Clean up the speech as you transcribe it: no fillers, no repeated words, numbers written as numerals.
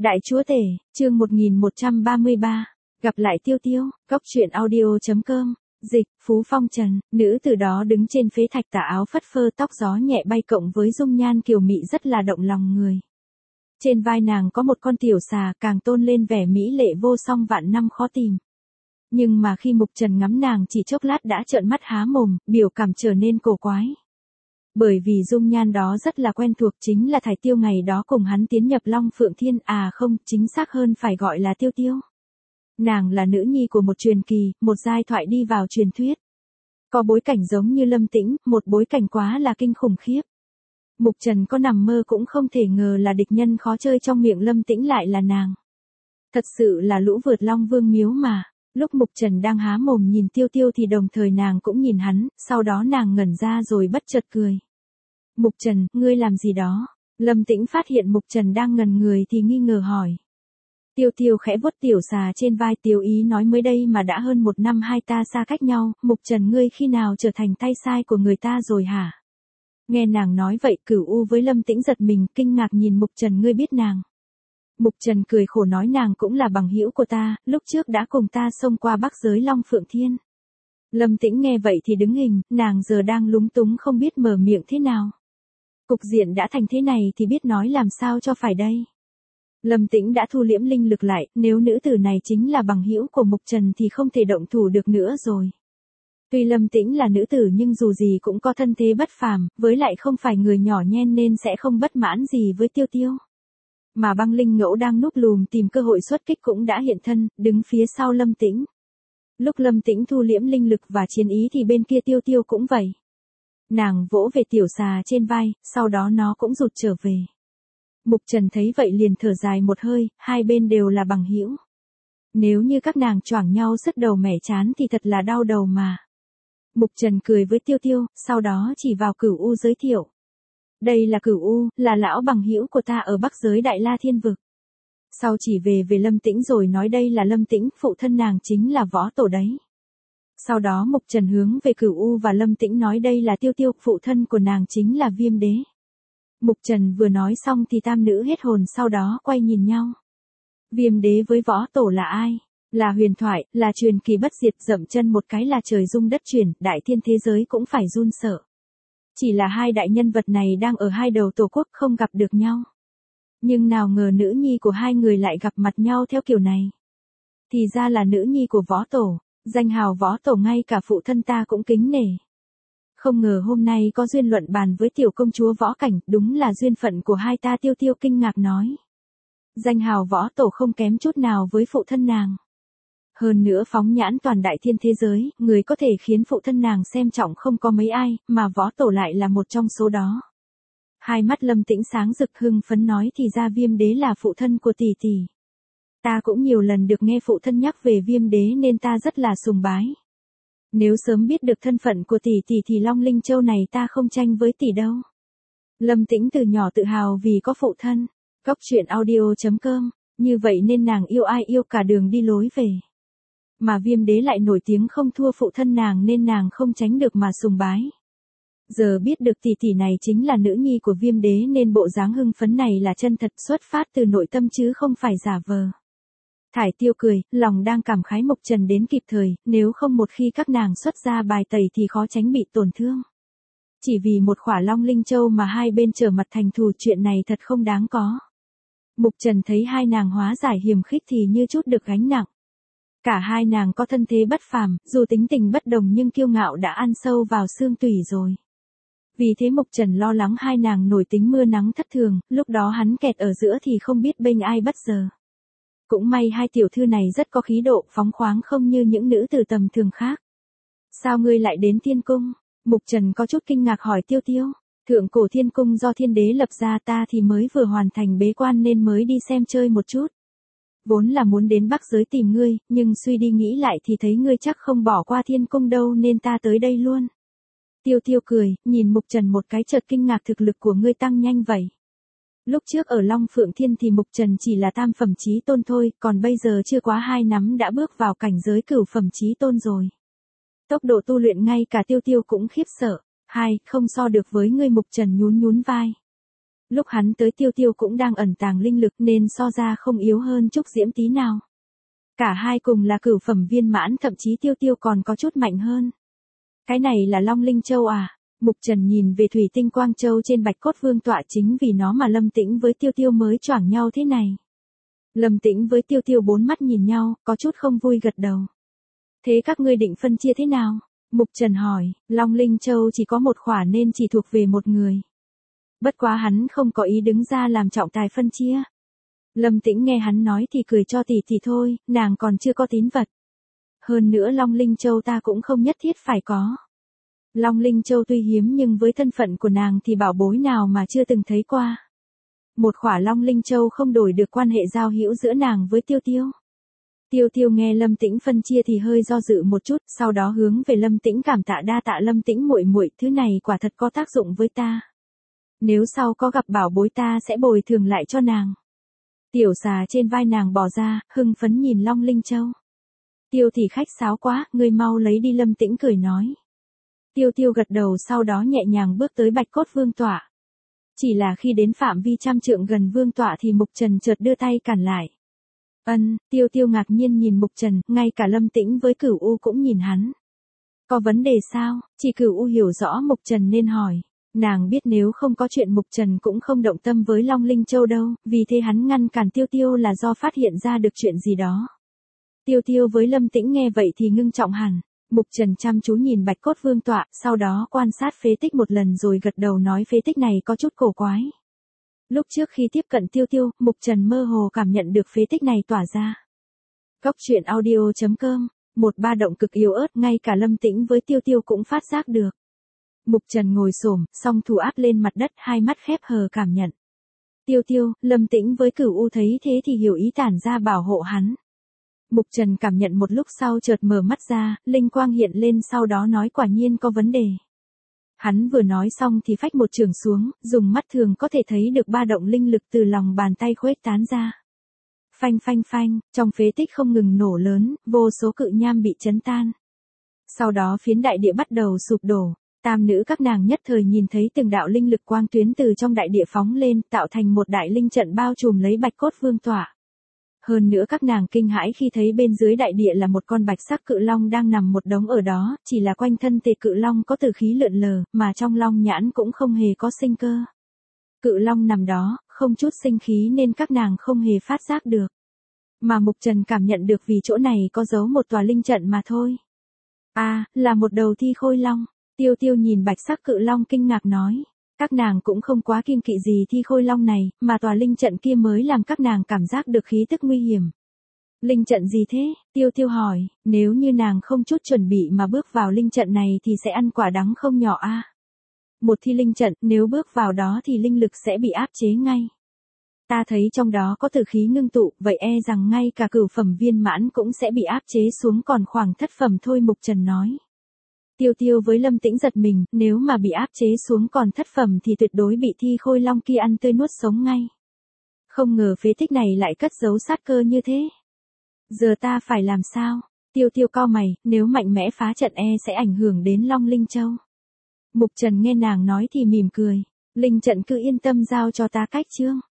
Đại chúa tể, chương 1133, gặp lại Tiêu Tiêu, góc truyện audio.com, dịch, Phú Phong Trần, nữ từ đó đứng trên phế thạch tà áo phất phơ tóc gió nhẹ bay cộng với dung nhan kiều mị rất là động lòng người. Trên vai nàng có một con tiểu xà càng tôn lên vẻ mỹ lệ vô song vạn năm khó tìm. Nhưng mà khi Mục Trần ngắm nàng chỉ chốc lát đã trợn mắt há mồm, biểu cảm trở nên cổ quái. Bởi vì dung nhan đó rất là quen thuộc, chính là Thải Tiêu ngày đó cùng hắn tiến nhập Long Phượng Thiên, không, chính xác hơn phải gọi là Tiêu Tiêu. Nàng là nữ nhi của một truyền kỳ, một giai thoại đi vào truyền thuyết. Có bối cảnh giống như Lâm Tĩnh, một bối cảnh quá là kinh khủng khiếp. Mục Trần có nằm mơ cũng không thể ngờ là địch nhân khó chơi trong miệng Lâm Tĩnh lại là nàng. Thật sự là lũ vượt Long Vương miếu mà. Lúc Mục Trần đang há mồm nhìn Tiêu Tiêu thì đồng thời nàng cũng nhìn hắn, sau đó nàng ngẩn ra rồi bất chợt cười. Mục Trần, ngươi làm gì đó? Lâm Tĩnh phát hiện Mục Trần đang ngẩn người thì nghi ngờ hỏi. Tiêu Tiêu khẽ vuốt tiểu xà trên vai, Tiêu ý nói mới đây mà đã hơn 1 năm hai ta xa cách nhau, Mục Trần ngươi khi nào trở thành tay sai của người ta rồi hả? Nghe nàng nói vậy Cửu U với Lâm Tĩnh giật mình, kinh ngạc nhìn Mục Trần, ngươi biết nàng? Mục Trần cười khổ nói nàng cũng là bằng hữu của ta, lúc trước đã cùng ta xông qua Bắc giới Long Phượng Thiên. Lâm Tĩnh nghe vậy thì đứng hình, nàng giờ đang lúng túng không biết mở miệng thế nào. Cục diện đã thành thế này thì biết nói làm sao cho phải đây. Lâm Tĩnh đã thu liễm linh lực lại, nếu nữ tử này chính là bằng hữu của Mục Trần thì không thể động thủ được nữa rồi. Tuy Lâm Tĩnh là nữ tử nhưng dù gì cũng có thân thế bất phàm, với lại không phải người nhỏ nhen nên sẽ không bất mãn gì với Tiêu Tiêu. Mà Băng Linh Ngẫu đang núp lùm tìm cơ hội xuất kích cũng đã hiện thân, đứng phía sau Lâm Tĩnh. Lúc Lâm Tĩnh thu liễm linh lực và chiến ý thì bên kia Tiêu Tiêu cũng vậy. Nàng vỗ về tiểu xà trên vai, sau đó nó cũng rụt trở về. Mục Trần thấy vậy liền thở dài một hơi, hai bên đều là bằng hữu. Nếu như các nàng choảng nhau sứt đầu mẻ chán thì thật là đau đầu mà. Mục Trần cười với Tiêu Tiêu, sau đó chỉ vào Cửu U giới thiệu. Đây là Cửu U, là lão bằng hữu của ta ở Bắc giới Đại La Thiên Vực. Sau chỉ về Lâm Tĩnh rồi nói đây là Lâm Tĩnh, phụ thân nàng chính là Võ Tổ đấy. Sau đó Mục Trần hướng về Cửu U và Lâm Tĩnh nói đây là Tiêu Tiêu, phụ thân của nàng chính là Viêm Đế. Mục Trần vừa nói xong thì tam nữ hết hồn, sau đó quay nhìn nhau. Viêm Đế với Võ Tổ là ai? Là huyền thoại, là truyền kỳ bất diệt, dậm chân một cái là trời rung đất chuyển, đại thiên thế giới cũng phải run sợ. Chỉ là hai đại nhân vật này đang ở hai đầu tổ quốc không gặp được nhau. Nhưng nào ngờ nữ nhi của hai người lại gặp mặt nhau theo kiểu này. Thì ra là nữ nhi của Võ Tổ, danh hào Võ Tổ ngay cả phụ thân ta cũng kính nể. Không ngờ hôm nay có duyên luận bàn với tiểu công chúa Võ Cảnh, đúng là duyên phận của hai ta. Tiêu Tiêu kinh ngạc nói. Danh hào Võ Tổ không kém chút nào với phụ thân nàng. Hơn nữa phóng nhãn toàn đại thiên thế giới, người có thể khiến phụ thân nàng xem trọng không có mấy ai, mà Võ Tổ lại là một trong số đó. Hai mắt Lâm Tĩnh sáng rực hưng phấn nói thì ra Viêm Đế là phụ thân của tỷ tỷ. Ta cũng nhiều lần được nghe phụ thân nhắc về Viêm Đế nên ta rất là sùng bái. Nếu sớm biết được thân phận của tỷ tỷ thì Long Linh Châu này ta không tranh với tỷ đâu. Lâm Tĩnh từ nhỏ tự hào vì có phụ thân. Góc truyện audio.com, như vậy nên nàng yêu ai yêu cả đường đi lối về. Mà Viêm Đế lại nổi tiếng không thua phụ thân nàng nên nàng không tránh được mà sùng bái. Giờ biết được tỷ tỷ này chính là nữ nhi của Viêm Đế nên bộ dáng hưng phấn này là chân thật, xuất phát từ nội tâm chứ không phải giả vờ. Thải Tiêu cười, lòng đang cảm khái Mục Trần đến kịp thời, nếu không một khi các nàng xuất ra bài tẩy thì khó tránh bị tổn thương. Chỉ vì một khỏa Long Linh Châu mà hai bên trở mặt thành thù, chuyện này thật không đáng có. Mục Trần thấy hai nàng hóa giải hiềm khích thì như chút được gánh nặng. Cả hai nàng có thân thế bất phàm, dù tính tình bất đồng nhưng kiêu ngạo đã ăn sâu vào xương tủy rồi. Vì thế Mục Trần lo lắng hai nàng nổi tính mưa nắng thất thường, lúc đó hắn kẹt ở giữa thì không biết bênh ai bất giờ. Cũng may hai tiểu thư này rất có khí độ, phóng khoáng không như những nữ tử tầm thường khác. Sao ngươi lại đến Thiên Cung? Mục Trần có chút kinh ngạc hỏi Tiêu Tiêu. Thượng cổ Thiên Cung do Thiên Đế lập ra, ta thì mới vừa hoàn thành bế quan nên mới đi xem chơi một chút. Vốn là muốn đến Bắc giới tìm ngươi, nhưng suy đi nghĩ lại thì thấy ngươi chắc không bỏ qua Thiên Cung đâu nên ta tới đây luôn. Tiêu Tiêu cười, nhìn Mục Trần một cái chợt kinh ngạc, thực lực của ngươi tăng nhanh vậy. Lúc trước ở Long Phượng Thiên thì Mục Trần chỉ là tam phẩm chí tôn thôi, còn bây giờ chưa quá 2 năm đã bước vào cảnh giới cửu phẩm chí tôn rồi. Tốc độ tu luyện ngay cả Tiêu Tiêu cũng khiếp sợ. Không so được với ngươi. Mục Trần nhún nhún vai. Lúc hắn tới Tiêu Tiêu cũng đang ẩn tàng linh lực nên so ra không yếu hơn Trúc Diễm tí nào. Cả hai cùng là cửu phẩm viên mãn, thậm chí Tiêu Tiêu còn có chút mạnh hơn. Cái này là Long Linh Châu à? Mục Trần nhìn về thủy tinh quang châu trên bạch cốt vương tọa, chính vì nó mà Lâm Tĩnh với Tiêu Tiêu mới choảng nhau thế này. Lâm Tĩnh với Tiêu Tiêu bốn mắt nhìn nhau, có chút không vui gật đầu. Thế các ngươi định phân chia thế nào? Mục Trần hỏi. Long Linh Châu chỉ có một khỏa nên chỉ thuộc về một người. Bất quá hắn không có ý đứng ra làm trọng tài phân chia. Lâm Tĩnh nghe hắn nói thì cười cho tỷ tỷ thôi, nàng còn chưa có tín vật. Hơn nữa Long Linh Châu ta cũng không nhất thiết phải có. Long Linh Châu tuy hiếm nhưng với thân phận của nàng thì bảo bối nào mà chưa từng thấy qua. Một khỏa Long Linh Châu không đổi được quan hệ giao hữu giữa nàng với Tiêu Tiêu. Tiêu Tiêu nghe Lâm Tĩnh phân chia thì hơi do dự một chút, sau đó hướng về Lâm Tĩnh cảm tạ, đa tạ Lâm Tĩnh muội muội, thứ này quả thật có tác dụng với ta. Nếu sau có gặp bảo bối ta sẽ bồi thường lại cho nàng. Tiểu xà trên vai nàng bò ra, hưng phấn nhìn Long Linh Châu. Tiêu thì khách sáo quá, ngươi mau lấy đi, Lâm Tĩnh cười nói. Tiêu Tiêu gật đầu, sau đó nhẹ nhàng bước tới bạch cốt vương tọa. Chỉ là khi đến phạm vi trăm trượng gần vương tọa thì Mục Trần chợt đưa tay cản lại. Tiêu Tiêu ngạc nhiên nhìn Mục Trần, ngay cả Lâm Tĩnh với Cửu U cũng nhìn hắn. Có vấn đề sao? Chỉ Cửu U hiểu rõ Mục Trần nên hỏi. Nàng biết nếu không có chuyện Mục Trần cũng không động tâm với Long Linh Châu đâu, vì thế hắn ngăn cản Tiêu Tiêu là do phát hiện ra được chuyện gì đó. Tiêu Tiêu với Lâm Tĩnh nghe vậy thì ngưng trọng hẳn. Mục Trần chăm chú nhìn bạch cốt vương tọa, sau đó quan sát phế tích một lần rồi gật đầu nói phế tích này có chút cổ quái. Lúc trước khi tiếp cận Tiêu Tiêu, Mục Trần mơ hồ cảm nhận được phế tích này tỏa ra. Cốc truyện audio.com, một ba động cực yếu ớt, ngay cả Lâm Tĩnh với Tiêu Tiêu cũng phát giác được. Mục Trần ngồi xổm, song thủ áp lên mặt đất, hai mắt khép hờ cảm nhận. Tiêu Tiêu, Lâm Tĩnh với Cửu U thấy thế thì hiểu ý tản ra bảo hộ hắn. Mục Trần cảm nhận một lúc sau chợt mở mắt ra, linh quang hiện lên, sau đó nói quả nhiên có vấn đề. Hắn vừa nói xong thì phách một chưởng xuống, dùng mắt thường có thể thấy được ba động linh lực từ lòng bàn tay khuếch tán ra. Phanh phanh phanh, trong phế tích không ngừng nổ lớn, vô số cự nham bị chấn tan. Sau đó phiến đại địa bắt đầu sụp đổ. Tam nữ các nàng nhất thời nhìn thấy từng đạo linh lực quang tuyến từ trong đại địa phóng lên, tạo thành một đại linh trận bao trùm lấy bạch cốt vương tọa. Hơn nữa các nàng kinh hãi khi thấy bên dưới đại địa là một con bạch sắc cự long đang nằm một đống ở đó, chỉ là quanh thân thể cự long có tử khí lượn lờ, mà trong long nhãn cũng không hề có sinh cơ. Cự long nằm đó, không chút sinh khí nên các nàng không hề phát giác được. Mà Mục Trần cảm nhận được vì chỗ này có giấu một tòa linh trận mà thôi. Là một đầu thi khôi long. Tiêu Tiêu nhìn bạch sắc cự long kinh ngạc nói. Các nàng cũng không quá kiêng kỵ gì thi khôi long này, mà tòa linh trận kia mới làm các nàng cảm giác được khí tức nguy hiểm. Linh trận gì thế? Tiêu Tiêu hỏi, nếu như nàng không chút chuẩn bị mà bước vào linh trận này thì sẽ ăn quả đắng không nhỏ a. Một thi linh trận, nếu bước vào đó thì linh lực sẽ bị áp chế ngay. Ta thấy trong đó có tử khí ngưng tụ, vậy e rằng ngay cả cửu phẩm viên mãn cũng sẽ bị áp chế xuống còn khoảng thất phẩm thôi, Mục Trần nói. Tiêu Tiêu với Lâm Tĩnh giật mình, nếu mà bị áp chế xuống còn thất phẩm thì tuyệt đối bị thi khôi long kia ăn tươi nuốt sống ngay. Không ngờ phế tích này lại cất giấu sát cơ như thế. Giờ ta phải làm sao? Tiêu Tiêu cau mày, nếu mạnh mẽ phá trận e sẽ ảnh hưởng đến Long Linh Châu. Mục Trần nghe nàng nói thì mỉm cười. Linh trận cứ yên tâm giao cho ta cách chương.